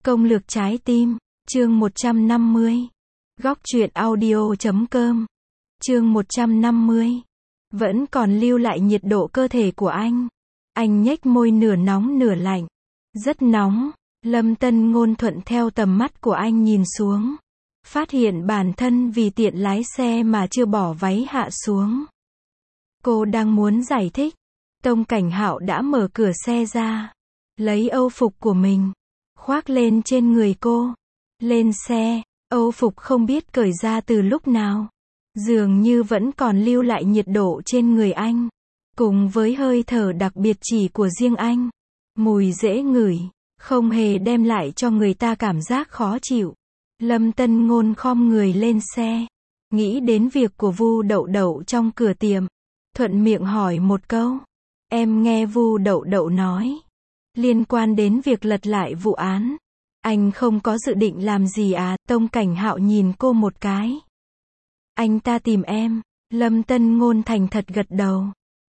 Công lược trái tim, chương 150. Góc truyện audio.com. Chương 150. Vẫn còn lưu lại nhiệt độ cơ thể của anh. Anh nhếch môi nửa nóng nửa lạnh. Rất nóng. Lâm Tân Ngôn thuận theo tầm mắt của anh nhìn xuống. Phát hiện bản thân vì tiện lái xe mà chưa bỏ váy hạ xuống. Cô đang muốn giải thích. Tông Cảnh Hạo đã mở cửa xe ra. Lấy âu phục của mình. Khoác lên trên người cô. Lên xe, âu phục không biết cởi ra từ lúc nào. Dường như vẫn còn lưu lại nhiệt độ trên người anh. Cùng với hơi thở đặc biệt chỉ của riêng anh. Mùi dễ ngửi, không hề đem lại cho người ta cảm giác khó chịu. Lâm Tân Ngôn khom người lên xe. Nghĩ đến việc của Vu Đậu Đậu trong cửa tiệm. Thuận miệng hỏi một câu. Em nghe Vu Đậu Đậu nói. Liên quan đến việc lật lại vụ án. Anh không có dự định làm gì à? Tông Cảnh Hạo nhìn cô một cái. Anh ta tìm em. Lâm Tân Ngôn thành thật gật đầu.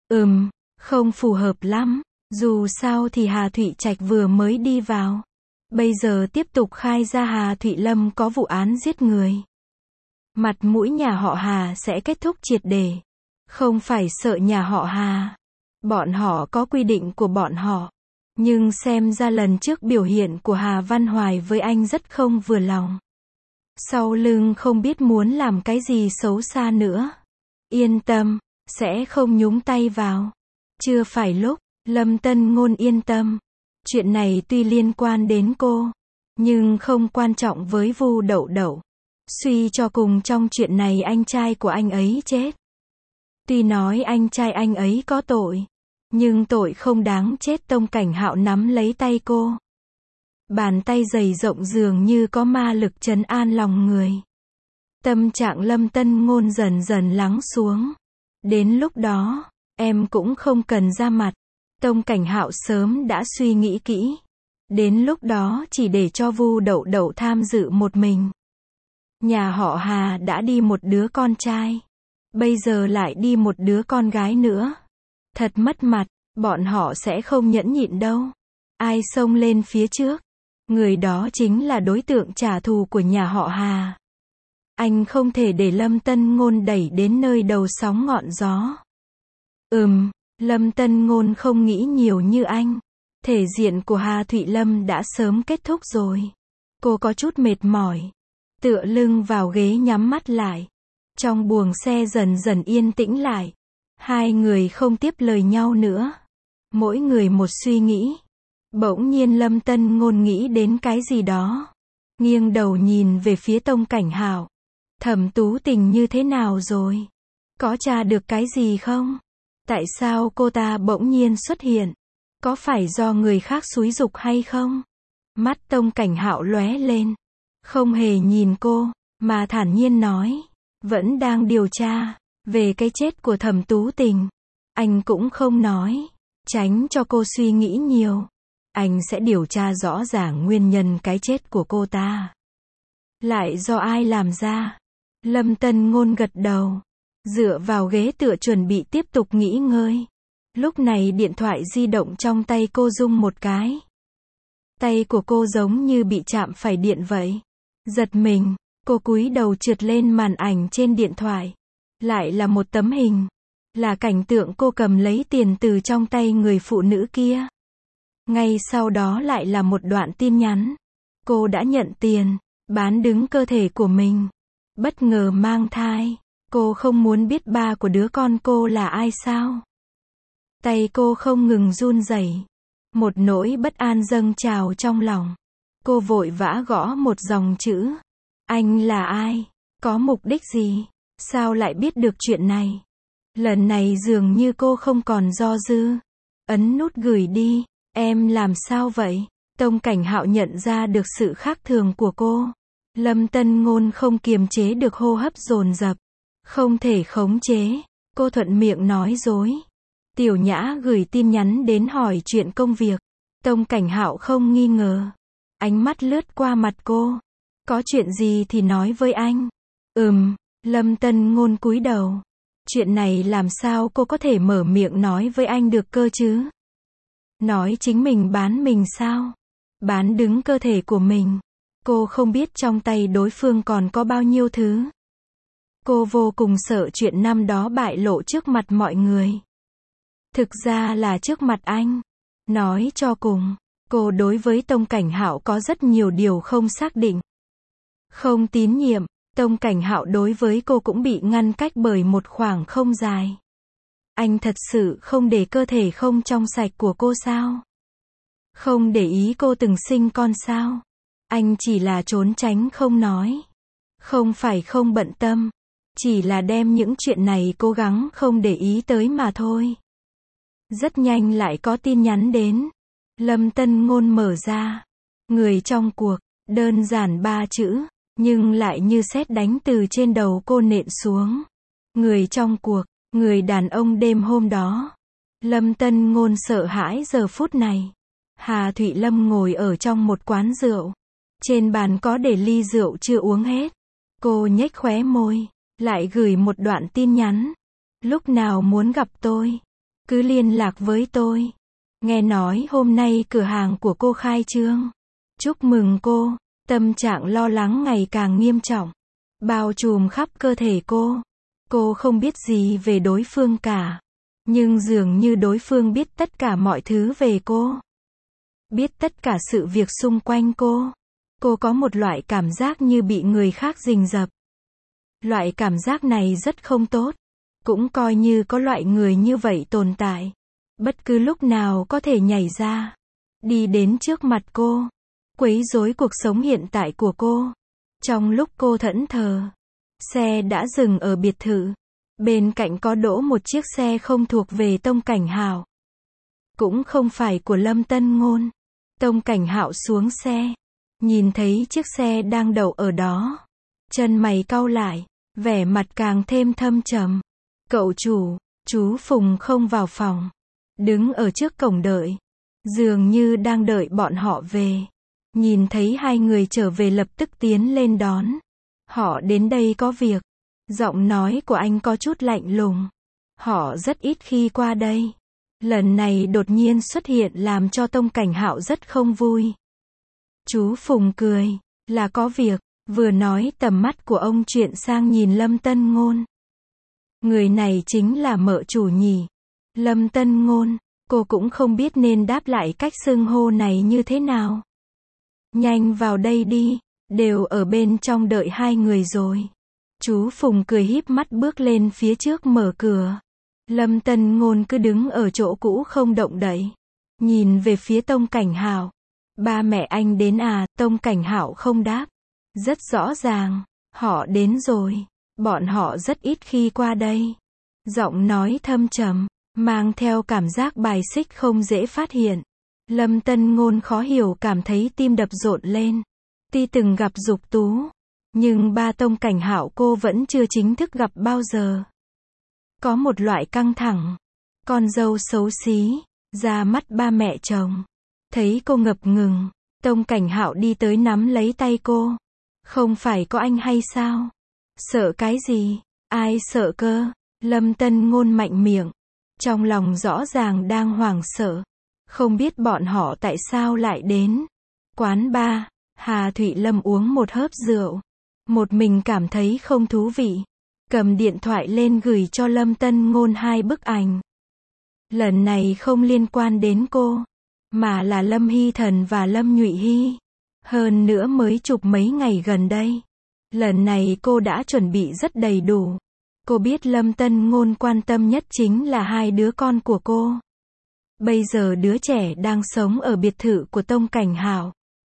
Không phù hợp lắm. Dù sao thì Hà Thụy Trạch vừa mới đi vào. Bây giờ tiếp tục khai ra Hà Thụy Lâm có vụ án giết người. Mặt mũi nhà họ Hà sẽ kết thúc triệt để. Không phải sợ nhà họ Hà. Bọn họ có quy định của bọn họ. Nhưng xem ra lần trước biểu hiện của Hà Văn Hoài với anh rất không vừa lòng. Sau lưng không biết muốn làm cái gì xấu xa nữa. Yên tâm, sẽ không nhúng tay vào. Chưa phải lúc. Lâm Tân Ngôn yên tâm. Chuyện này tuy liên quan đến cô, nhưng không quan trọng với Vu Đậu Đậu. Suy cho cùng trong chuyện này anh trai của anh ấy chết. Tuy nói anh trai anh ấy có tội, nhưng tội không đáng chết. Tông Cảnh Hạo nắm lấy tay cô. Bàn tay dày rộng dường như có ma lực trấn an lòng người. Tâm trạng Lâm Tân Ngôn dần dần lắng xuống. Đến lúc đó, em cũng không cần ra mặt. Tông Cảnh Hạo sớm đã suy nghĩ kỹ. Đến lúc đó chỉ để cho Vu Đậu Đậu tham dự một mình. Nhà họ Hà đã đi một đứa con trai. Bây giờ lại đi một đứa con gái nữa. Thật mất mặt, bọn họ sẽ không nhẫn nhịn đâu. Ai xông lên phía trước? Người đó chính là đối tượng trả thù của nhà họ Hà. Anh không thể để Lâm Tân Ngôn đẩy đến nơi đầu sóng ngọn gió. Lâm Tân Ngôn không nghĩ nhiều như anh. Thể diện của Hà Thụy Lâm đã sớm kết thúc rồi. Cô có chút mệt mỏi. Tựa lưng vào ghế nhắm mắt lại. Trong buồng xe dần dần yên tĩnh lại. Hai người không tiếp lời nhau nữa. Mỗi người một suy nghĩ. Bỗng nhiên Lâm Tân Ngôn nghĩ đến cái gì đó. Nghiêng đầu nhìn về phía Tông Cảnh Hạo. Thẩm Tú Tình như thế nào rồi? Có tra được cái gì không? Tại sao cô ta bỗng nhiên xuất hiện? Có phải do người khác xúi giục hay không? Mắt Tông Cảnh Hạo lóe lên. Không hề nhìn cô, mà thản nhiên nói. Vẫn đang điều tra. Về cái chết của Thẩm Tú Tình. Anh cũng không nói. Tránh cho cô suy nghĩ nhiều. Anh sẽ điều tra rõ ràng nguyên nhân cái chết của cô ta. Lại do ai làm ra? Lâm Tân Ngôn gật đầu. Dựa vào ghế tựa chuẩn bị tiếp tục nghỉ ngơi. Lúc này điện thoại di động trong tay cô rung một cái. Tay của cô giống như bị chạm phải điện vậy. Giật mình, cô cúi đầu trượt lên màn ảnh trên điện thoại. Lại là một tấm hình. Là cảnh tượng cô cầm lấy tiền từ trong tay người phụ nữ kia. Ngay sau đó lại là một đoạn tin nhắn. Cô đã nhận tiền, bán đứng cơ thể của mình. Bất ngờ mang thai. Cô không muốn biết ba của đứa con cô là ai sao? Tay cô không ngừng run rẩy. Một nỗi bất an dâng trào trong lòng. Cô vội vã gõ một dòng chữ. Anh là ai? Có mục đích gì? Sao lại biết được chuyện này? Lần này dường như cô không còn do dự. Ấn nút gửi đi. Em làm sao vậy? Tông Cảnh Hạo nhận ra được sự khác thường của cô. Lâm Tân Ngôn không kiềm chế được hô hấp dồn dập. Không thể khống chế. Cô thuận miệng nói dối. Tiểu Nhã gửi tin nhắn đến hỏi chuyện công việc. Tông Cảnh Hạo không nghi ngờ. Ánh mắt lướt qua mặt cô. Có chuyện gì thì nói với anh. Lâm Tân Ngôn cúi đầu. Chuyện này làm sao cô có thể mở miệng nói với anh được cơ chứ? Nói chính mình bán mình sao? bán đứng cơ thể của mình. Cô không biết trong tay đối phương còn có bao nhiêu thứ. Cô vô cùng sợ chuyện năm đó bại lộ trước mặt mọi người. Thực ra là trước mặt anh. Nói cho cùng, cô đối với Tông Cảnh Hạo có rất nhiều điều không xác định. Không tín nhiệm, Tông Cảnh Hạo đối với cô cũng bị ngăn cách bởi một khoảng không dài. Anh thật sự không để cơ thể không trong sạch của cô sao? Không để ý cô từng sinh con sao? Anh chỉ là trốn tránh không nói. Không phải không bận tâm. Chỉ là đem những chuyện này cố gắng không để ý tới mà thôi. Rất nhanh lại có tin nhắn đến. Lâm Tân Ngôn mở ra. Người trong cuộc, đơn giản 3 chữ, nhưng lại như sét đánh từ trên đầu cô nện xuống. Người trong cuộc, người đàn ông đêm hôm đó. Lâm Tân Ngôn sợ hãi giờ phút này. Hà Thụy Lâm ngồi ở trong một quán rượu. Trên bàn có để ly rượu chưa uống hết. Cô nhếch khóe môi, lại gửi một đoạn tin nhắn. Lúc nào muốn gặp tôi, cứ liên lạc với tôi. Nghe nói hôm nay cửa hàng của cô khai trương. Chúc mừng cô. Tâm trạng lo lắng ngày càng nghiêm trọng, bao trùm khắp cơ thể cô. Cô không biết gì về đối phương cả. Nhưng dường như đối phương biết tất cả mọi thứ về cô. Biết tất cả sự việc xung quanh cô. Cô có một loại cảm giác như bị người khác rình rập. Loại cảm giác này rất không tốt. Cũng coi như có loại người như vậy tồn tại. Bất cứ lúc nào có thể nhảy ra. Đi đến trước mặt cô. Quấy rối cuộc sống hiện tại của cô. Trong lúc cô thẫn thờ. Xe đã dừng ở biệt thự. Bên cạnh có đỗ một chiếc xe không thuộc về Tông Cảnh Hạo. Cũng không phải của Lâm Tân Ngôn. Tông Cảnh Hạo xuống xe. Nhìn thấy chiếc xe đang đậu ở đó. Chân mày cau lại. Vẻ mặt càng thêm thâm trầm. Cậu chủ, chú Phùng không vào phòng. Đứng ở trước cổng đợi. Dường như đang đợi bọn họ về. Nhìn thấy hai người trở về lập tức tiến lên đón. Họ đến đây có việc. Giọng nói của anh có chút lạnh lùng. Họ rất ít khi qua đây. Lần này đột nhiên xuất hiện làm cho Tông Cảnh Hạo rất không vui. Chú Phùng cười. Là có việc. Vừa nói tầm mắt của ông chuyển sang nhìn Lâm Tân Ngôn. Người này chính là mợ chủ nhỉ. Lâm Tân Ngôn. Cô cũng không biết nên đáp lại cách xưng hô này như thế nào. Nhanh vào đây đi. Đều ở bên trong đợi hai người rồi. Chú Phùng cười híp mắt bước lên phía trước mở cửa. Lâm Tân Ngôn cứ đứng ở chỗ cũ không động đậy. Nhìn về phía Tông Cảnh Hạo. Ba mẹ anh đến à? Tông Cảnh Hạo không đáp. Rất rõ ràng. Họ đến rồi. Bọn họ rất ít khi qua đây. Giọng nói thâm trầm. Mang theo cảm giác bài xích không dễ phát hiện. Lâm Tân Ngôn khó hiểu cảm thấy tim đập rộn lên. Tuy từng gặp Dục Tú. Nhưng ba Tông Cảnh Hạo cô vẫn chưa chính thức gặp bao giờ. Có một loại căng thẳng. Con dâu xấu xí. Ra mắt ba mẹ chồng. Thấy cô ngập ngừng. Tông Cảnh Hạo đi tới nắm lấy tay cô. Không phải có anh hay sao? Sợ cái gì? Ai sợ cơ? Lâm Tân Ngôn mạnh miệng. Trong lòng rõ ràng đang hoảng sợ. Không biết bọn họ tại sao lại đến. Quán bar. Hà Thụy Lâm uống một hớp rượu. Một mình cảm thấy không thú vị. Cầm điện thoại lên gửi cho Lâm Tân Ngôn 2 bức ảnh. Lần này không liên quan đến cô. Mà là Lâm Hy Thần và Lâm Nhụy Hy. Hơn nữa mới chụp mấy ngày gần đây. Lần này cô đã chuẩn bị rất đầy đủ. Cô biết Lâm Tân Ngôn quan tâm nhất chính là 2 đứa con của cô. Bây giờ đứa trẻ đang sống ở biệt thự của Tông Cảnh Hạo.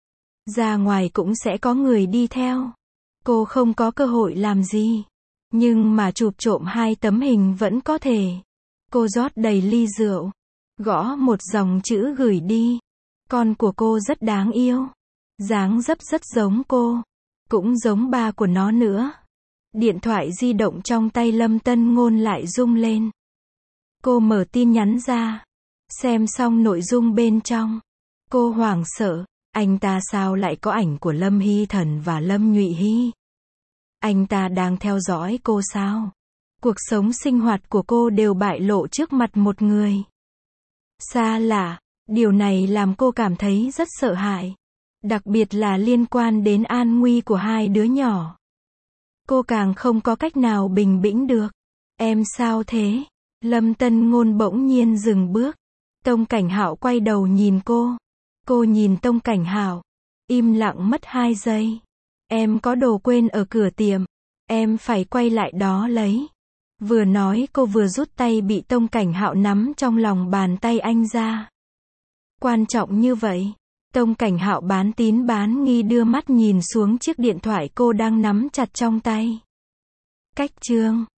Ra ngoài cũng sẽ có người đi theo. Cô không có cơ hội làm gì. Nhưng mà chụp trộm 2 tấm hình vẫn có thể. Cô rót đầy ly rượu. Gõ một dòng chữ gửi đi. Con của cô rất đáng yêu. Dáng dấp rất giống cô. Cũng giống ba của nó nữa. Điện thoại di động trong tay Lâm Tân Ngôn lại rung lên. Cô mở tin nhắn ra. Xem xong nội dung bên trong. Cô hoảng sợ. Anh ta sao lại có ảnh của Lâm Hy Thần và Lâm Nhụy Hy? Anh ta đang theo dõi cô sao? Cuộc sống sinh hoạt của cô đều bại lộ trước mặt một người xa lạ. Điều này làm cô cảm thấy rất sợ hãi. Đặc biệt là liên quan đến an nguy của hai đứa nhỏ. Cô càng không có cách nào bình tĩnh được. Em sao thế? Lâm Tân Ngôn bỗng nhiên dừng bước. Tông Cảnh Hạo quay đầu nhìn cô. Cô nhìn Tông Cảnh Hạo. Im lặng mất 2 giây. Em có đồ quên ở cửa tiệm. Em phải quay lại đó lấy. Vừa nói cô vừa rút tay bị Tông Cảnh Hạo nắm trong lòng bàn tay anh ra. Quan trọng như vậy. Tông Cảnh Hạo bán tín bán nghi đưa mắt nhìn xuống chiếc điện thoại cô đang nắm chặt trong tay. Cách chương